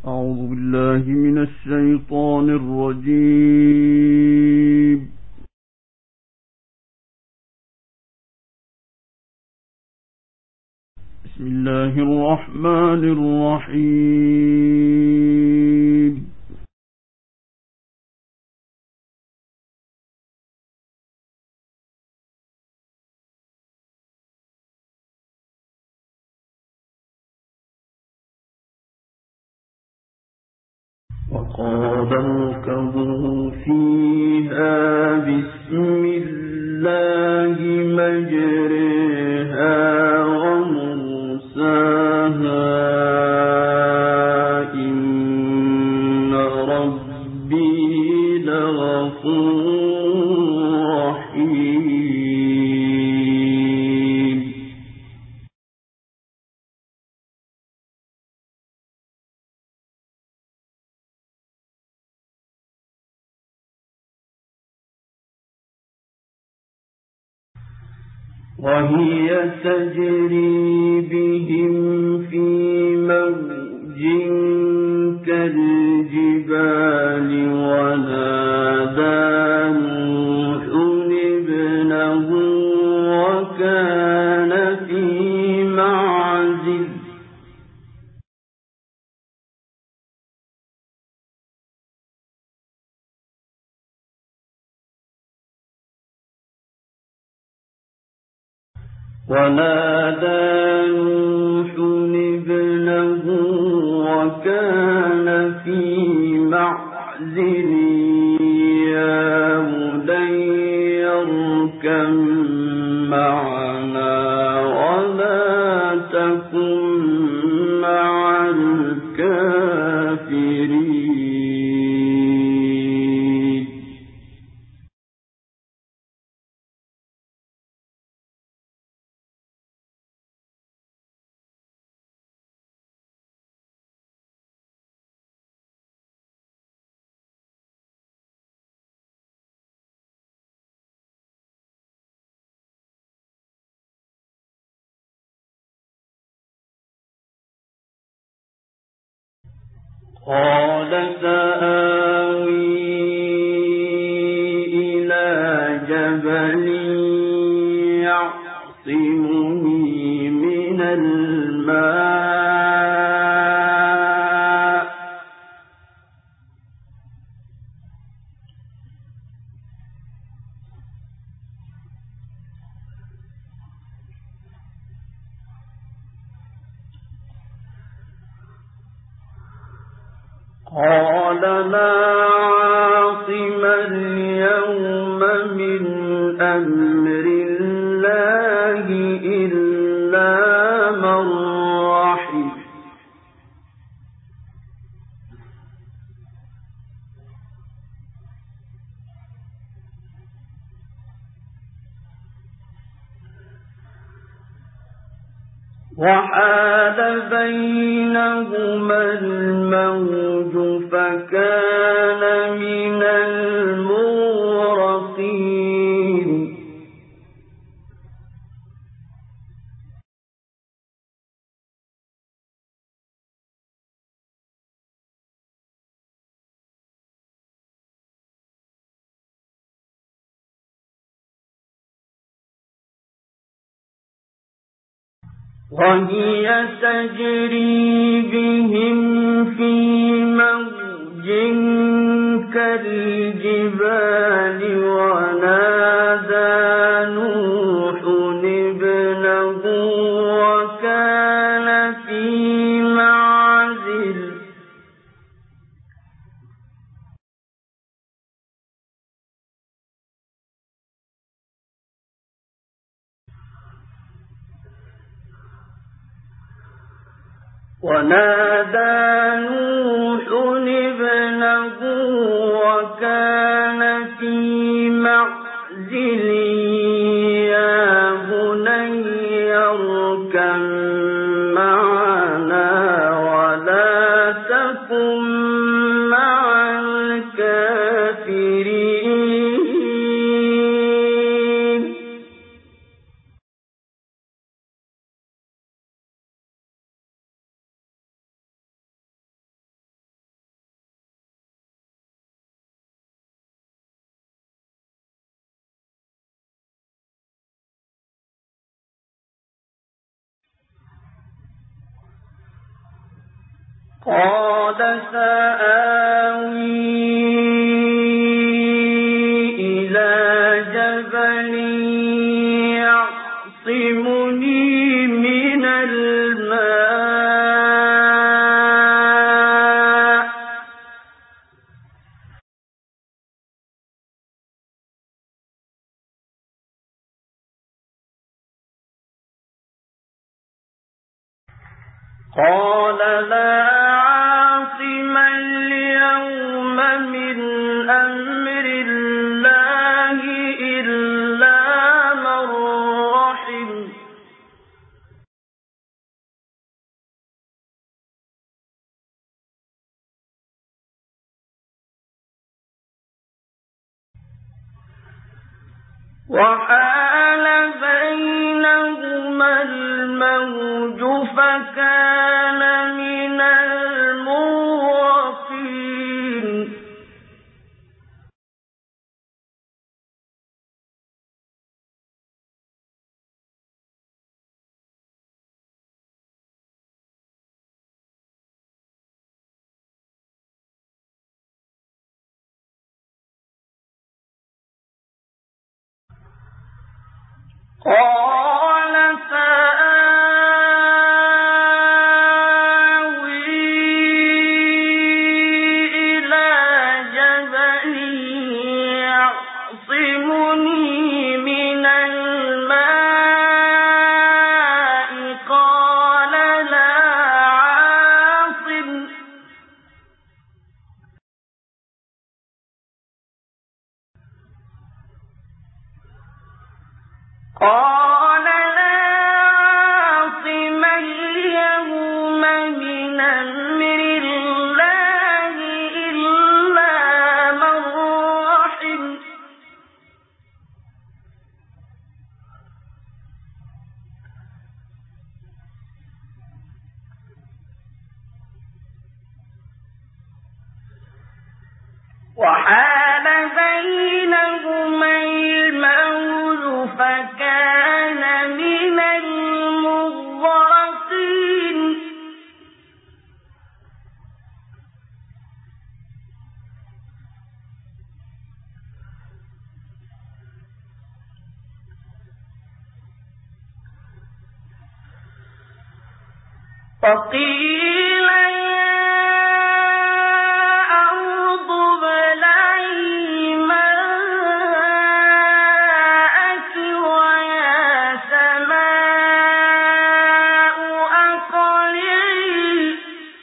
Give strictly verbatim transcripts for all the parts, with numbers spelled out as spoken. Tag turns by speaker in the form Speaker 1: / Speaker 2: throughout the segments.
Speaker 1: أعوذ بالله من الشيطان الرجيم. بسم الله الرحمن الرحيم. وقال اركبوا فيها بسم الله مجريها ومرساها إن ربي لغفور رحيم. وهي تجري بهم في موج كالجبال ونادى نوح ابنه وكان في معزل ونادى نوح ابنه وكان في معزل يا بني اركب معنا ولا تكن مع الكافرين. قال سآوي إلى جبل يعصمني من الماء قال لا عاصم اليوم من أمر الله إلا من رحم وحال بينهما الموج فكان من المغرقين. وهي تجري بهم في موج كالجبال ونادى نوح ابنه وكان في معزل ونادى نوح ابنه وكان في معزل يا بني اركب معنا ولا تكن مع الكافرين. قال سآوي إلى جبل يعصمني من الماء قال لا عاصم اليوم من أمر الله إلا من رحم وحال بينهما الموج فكان من المغرقين قال سآوي إلى جبل يعصمني من الماء قال لا عاصم قال لا عاصم اليوم من أمر الله إلا من رحم وحال بينهما الموج فكان من المغرقين فقيل يا أرض ابلعي ماءك ويا سماء أقلعي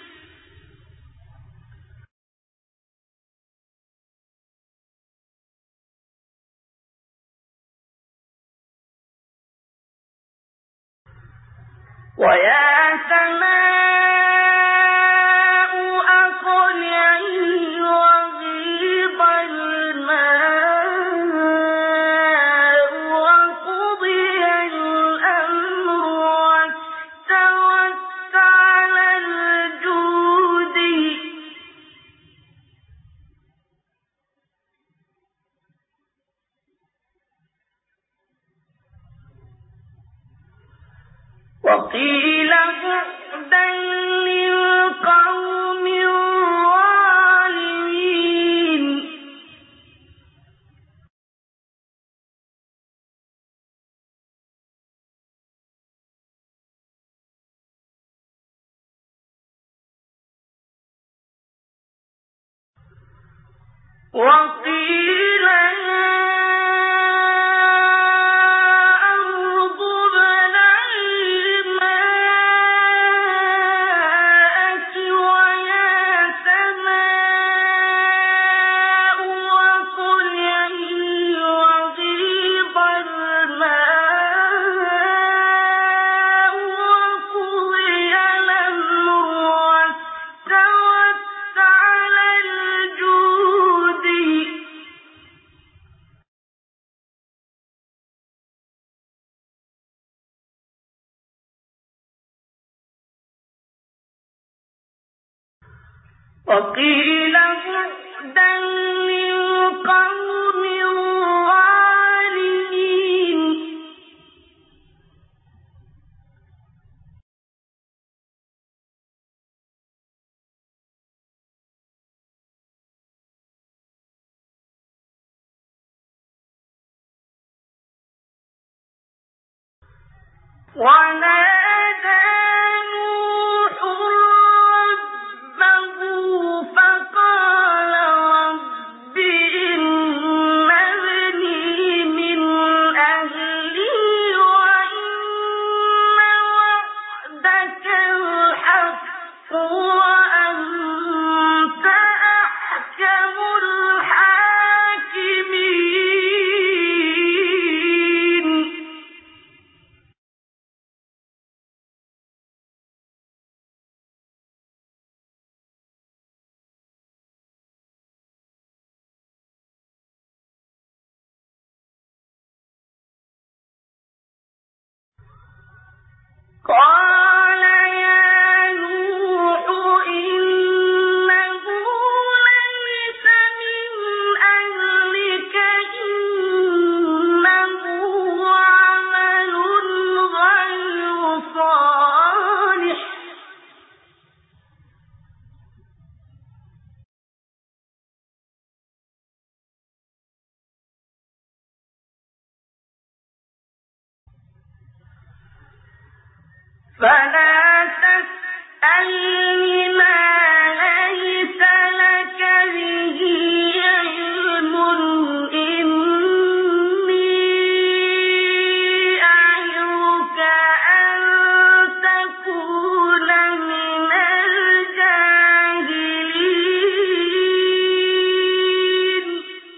Speaker 1: ويا سماء أقلعي وغيض الماء وقضي الأمر واستوت على الجود وقيل بعدا للقوم الظالمين وقيل يا أرض ابلعي ماءك ويا سماء أقلعي وغيض الماء وقضي الأمر واستوت على الجود وقيل بعدا فلا تسألني ما ليس لك به علم إني أعظك أن تكون من الجاهلين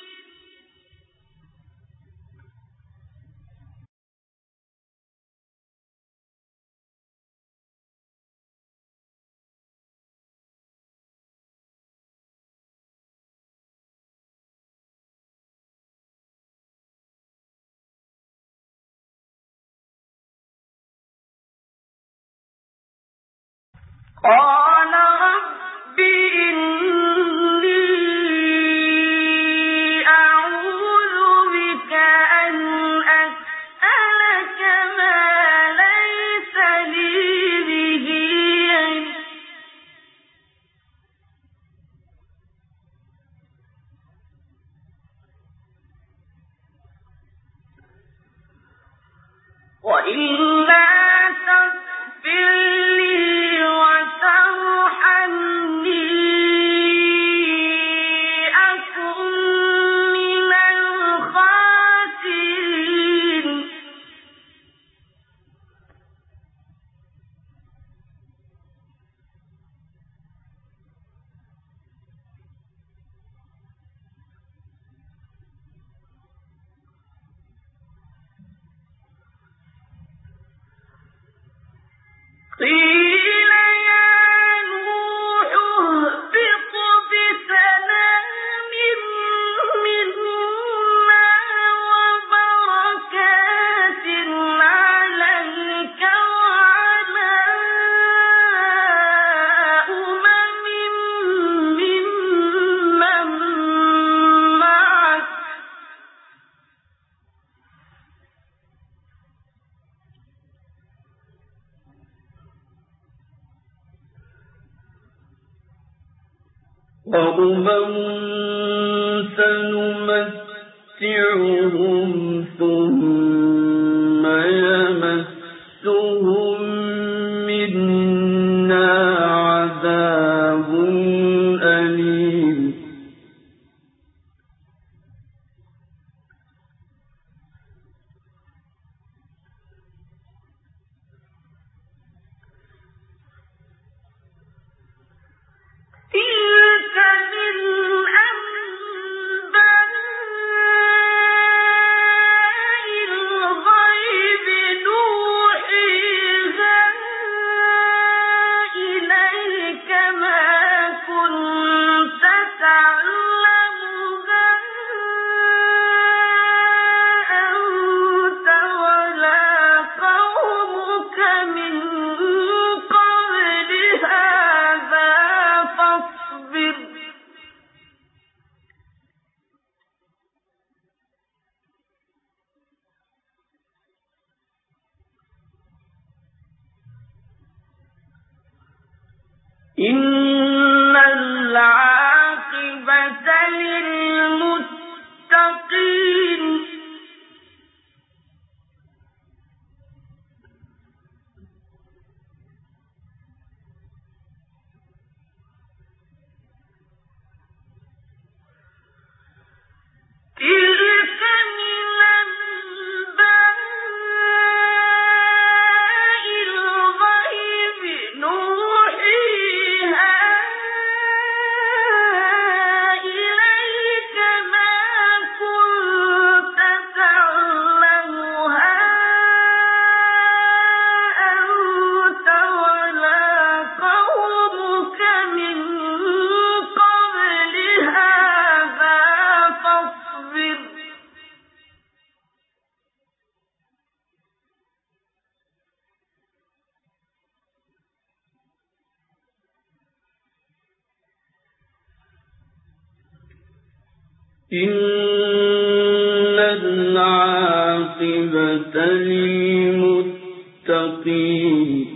Speaker 1: قال رب إني أعوذ بك أن أسألك ما ليس لي به علم وإلا تغفر لي وترحمني أكن من الخاسرين قيل يا نوح اهبط بسلام منا وبركات عليك وعلى أمم ممن معك وأمم سنمتعهم ثم يمسهم منا عذاب أليم تلك من أنباء إن العاقبة للمتقين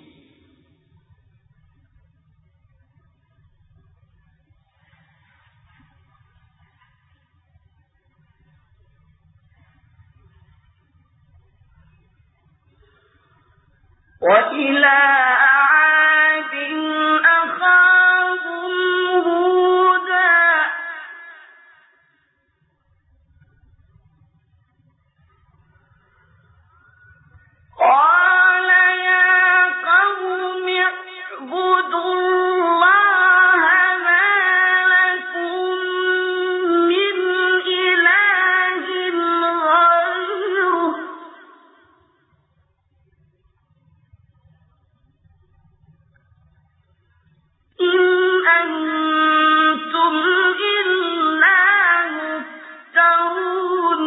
Speaker 1: وإلى عاد أخاهم هودا قال يا قوم اعبدوا الله ما لكم من إله غيره إن أنتم إلا مفترون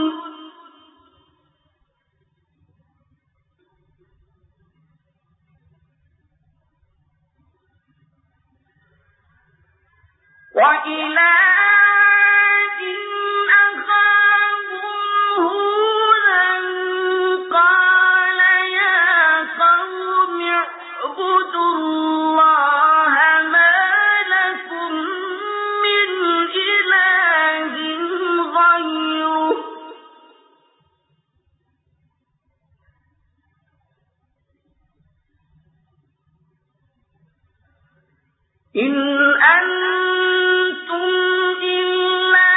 Speaker 1: وإلى عاد أخاهم هودا قال يا قوم اعبدوا الله ما لكم من إله غيره إن أنتم إلا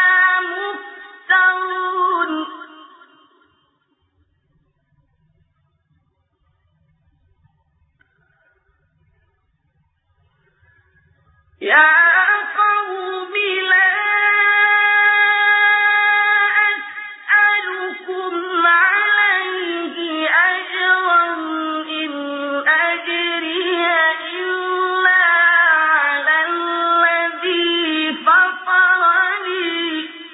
Speaker 1: مفترون يا قوم لا أسألكم عليه أجرا إن أجري إلا على الذي فطرني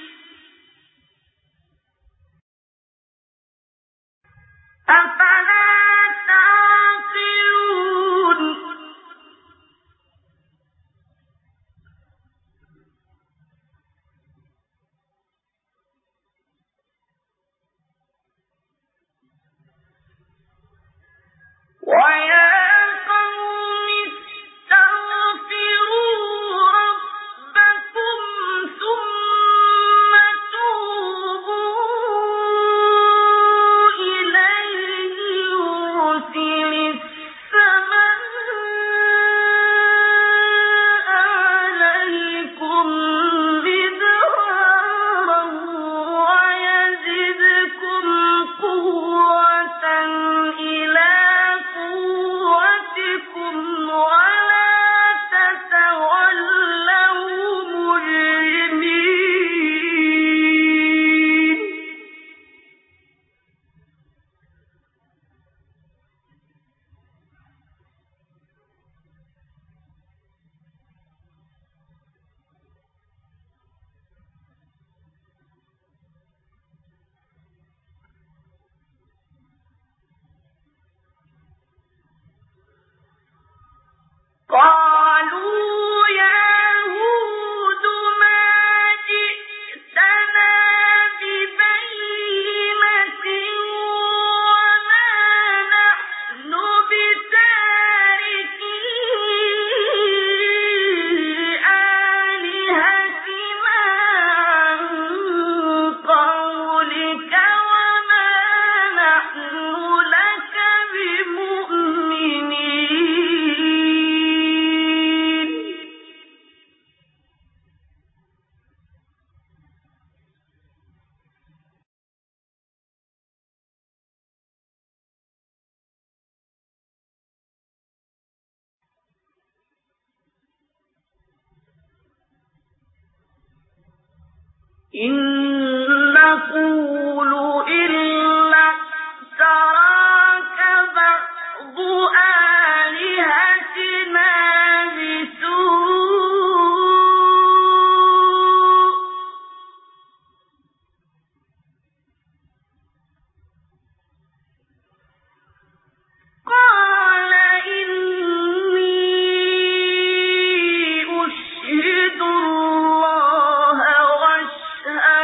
Speaker 1: أفلا تعقلون ويا قوم استغفروا ربكم ثم توبوا إليه يرسل السماء عليكم مدرارا ويزدكم قوة إلى قوتكم ولا تتولوا مجرمين قالوا يا هود ما جئتنا ببينة وما نحن بتاركي آلهتنا عن قولك وما نحن لك بمؤمنين إن نقول إلا اعتراك بعض آلهتنا بسوء قال إني أشهد الله واشهد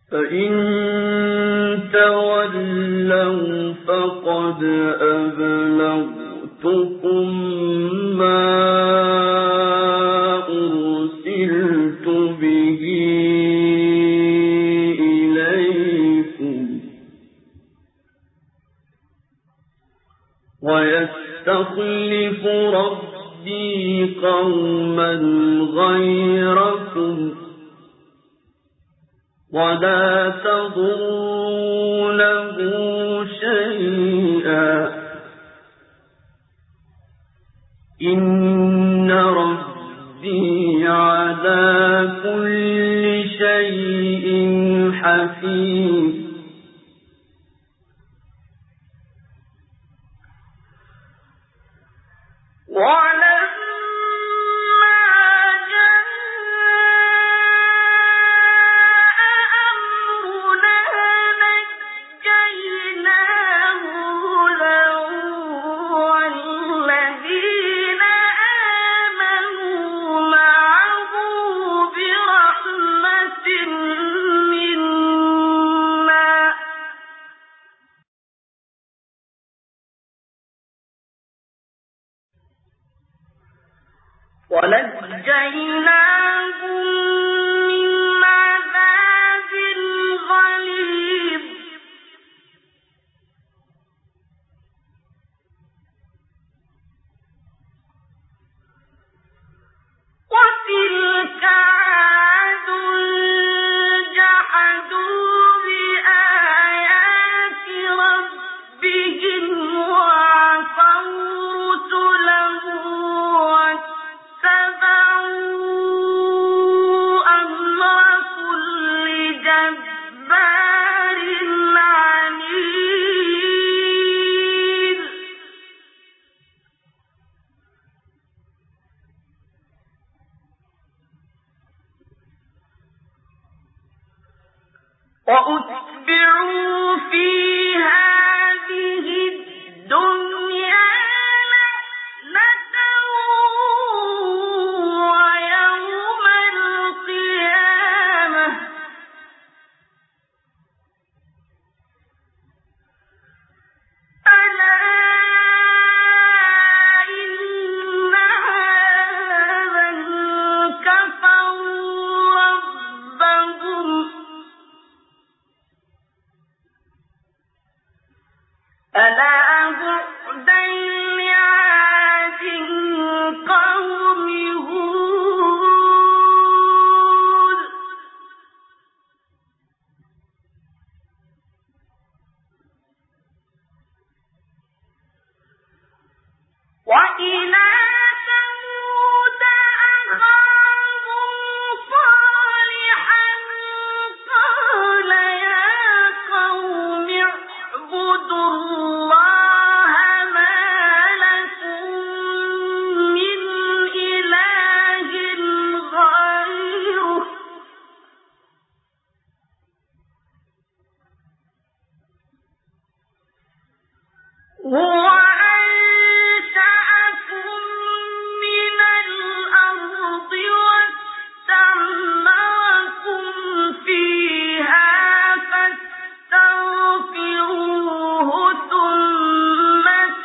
Speaker 2: فإن تولوا فقد أبلغتكم ما أرسلت به إليكم ويستخلف ربي قوما غيركم ولا تضرونه شيئا إن ربي على كل شيء حفيظ. ونجيناهم من عذاب غليظ. وتلك عاد جحدوا بآيات ربهم وعصوا رسله وأتبعوا في هذه الدنيا لعنة ويوم القيامة ألا إن هذا كفروا ربهم ألا بعدا لعاد قوم هود وإلى ثمود أخاهم صالحا قال يا قوم اعبدوا الله ما لكم من إله غيره هو أنشأكم من الأرض واستعمركم فيها فاستغفروه ثم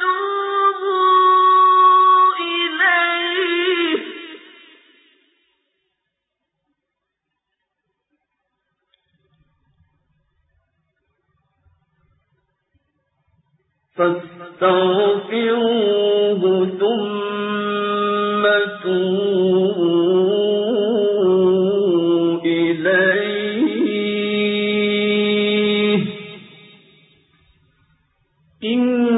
Speaker 2: توبوا إليه فاستغفروه ثم توبوا إليه إن